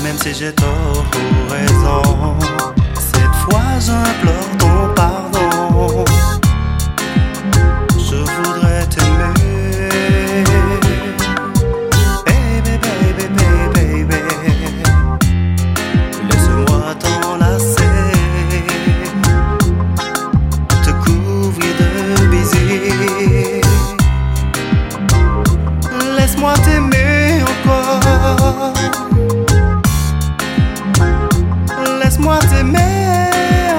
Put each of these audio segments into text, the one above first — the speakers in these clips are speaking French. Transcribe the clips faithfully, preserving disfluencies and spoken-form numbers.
même si j'ai tort ou raison, cette fois j'implore ton pardon. Je voudrais t'aimer, baby, baby, baby, baby. Laisse-moi t'enlacer, te couvrir de baisers. Laisse-moi t'aimer encore, laisse-moi t'aimer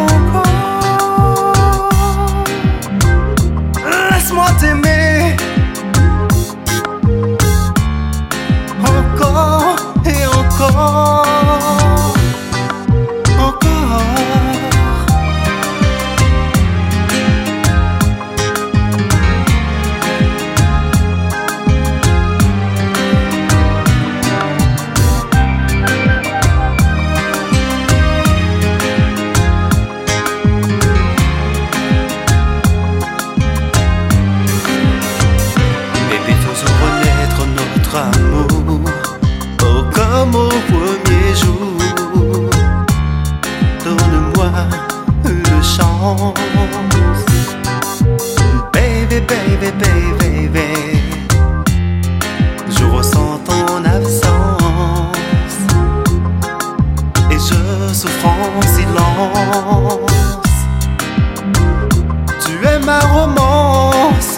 encore, laisse-moi t'aimer encore et encore, encore. Amour, oh comme au premier jour, donne-moi une chance, baby, baby, baby, baby. Je ressens ton absence et je souffre en silence. Tu es ma romance,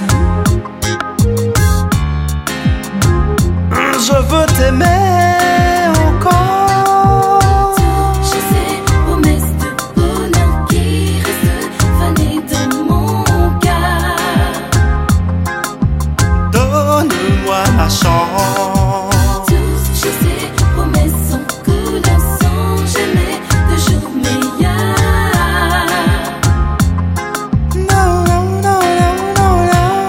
je veux t'aimer encore. Touche ces promesses de bonheur qui restent fanées dans mon cœur. Donne-moi la chance. Touche ces promesses en couleur sans jamais de jour meilleur. Non, non, non, non, non,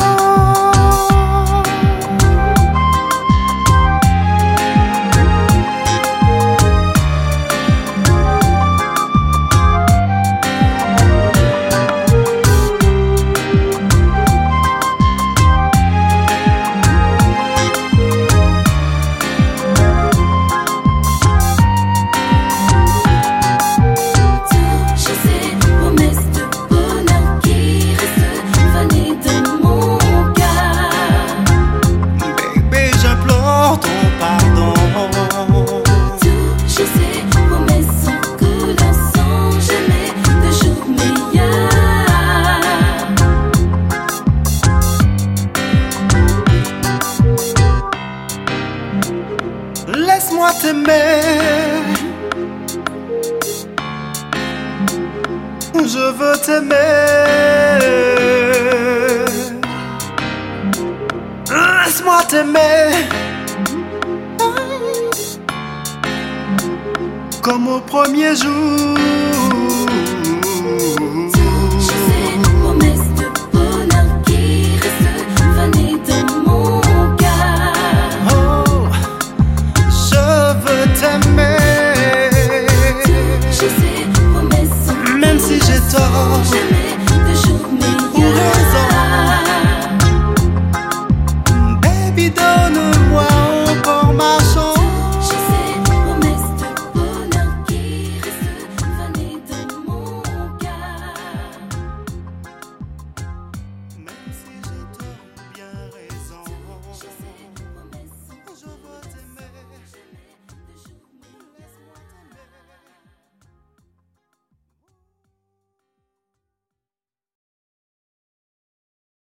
laisse-moi t'aimer, je veux t'aimer, laisse-moi t'aimer, comme au premier jour.